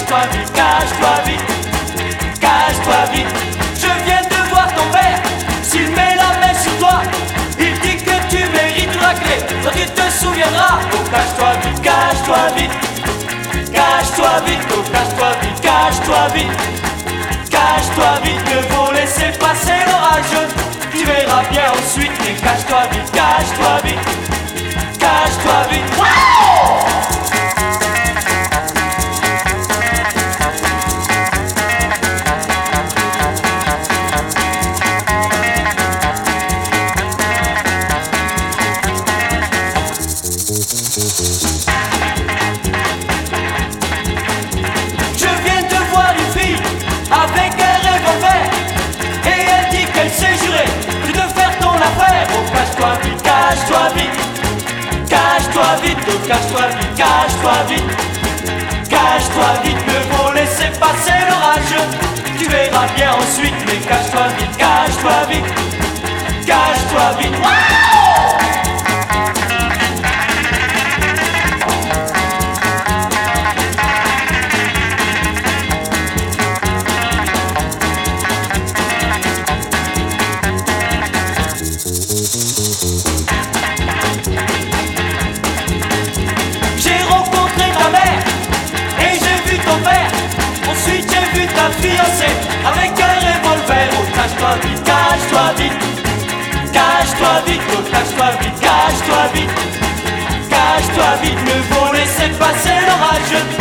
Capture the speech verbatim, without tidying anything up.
cache-toi vite, cache-toi vite, cache-toi vite. Je viens de voir ton père, s'il met la main sur toi, il dit que tu mérites la clé, quand tu te souviendras. Oh cache-toi vite, cache-toi vite, cache-toi vite, oh cache-toi vite, cache-toi vite, cache-toi vite, ne faut laisser passer l'orage. Tu verras bien ensuite, mais cache-toi vite, cache-toi vite, cache-toi vite. Wow! Je viens de voir une fille avec un revolver et elle dit qu'elle s'est jurée de faire ton affaire. Oh cache-toi vite, cache-toi vite, cache-toi vite, oh cache-toi vite, cache-toi vite, cache-toi vite, ne faut laisser passer l'orage. Tu verras bien ensuite, mais cache-toi vite, cache-toi vite, cache-toi vite. Wow! J'ai rencontré ta mère et j'ai vu ton père. Ensuite j'ai vu ta fiancée avec un revolver. Oh cache-toi vite, cache-toi vite, cache-toi vite, oh cache-toi vite, cache-toi vite, cache-toi vite, ne faut laisser passer l'orage.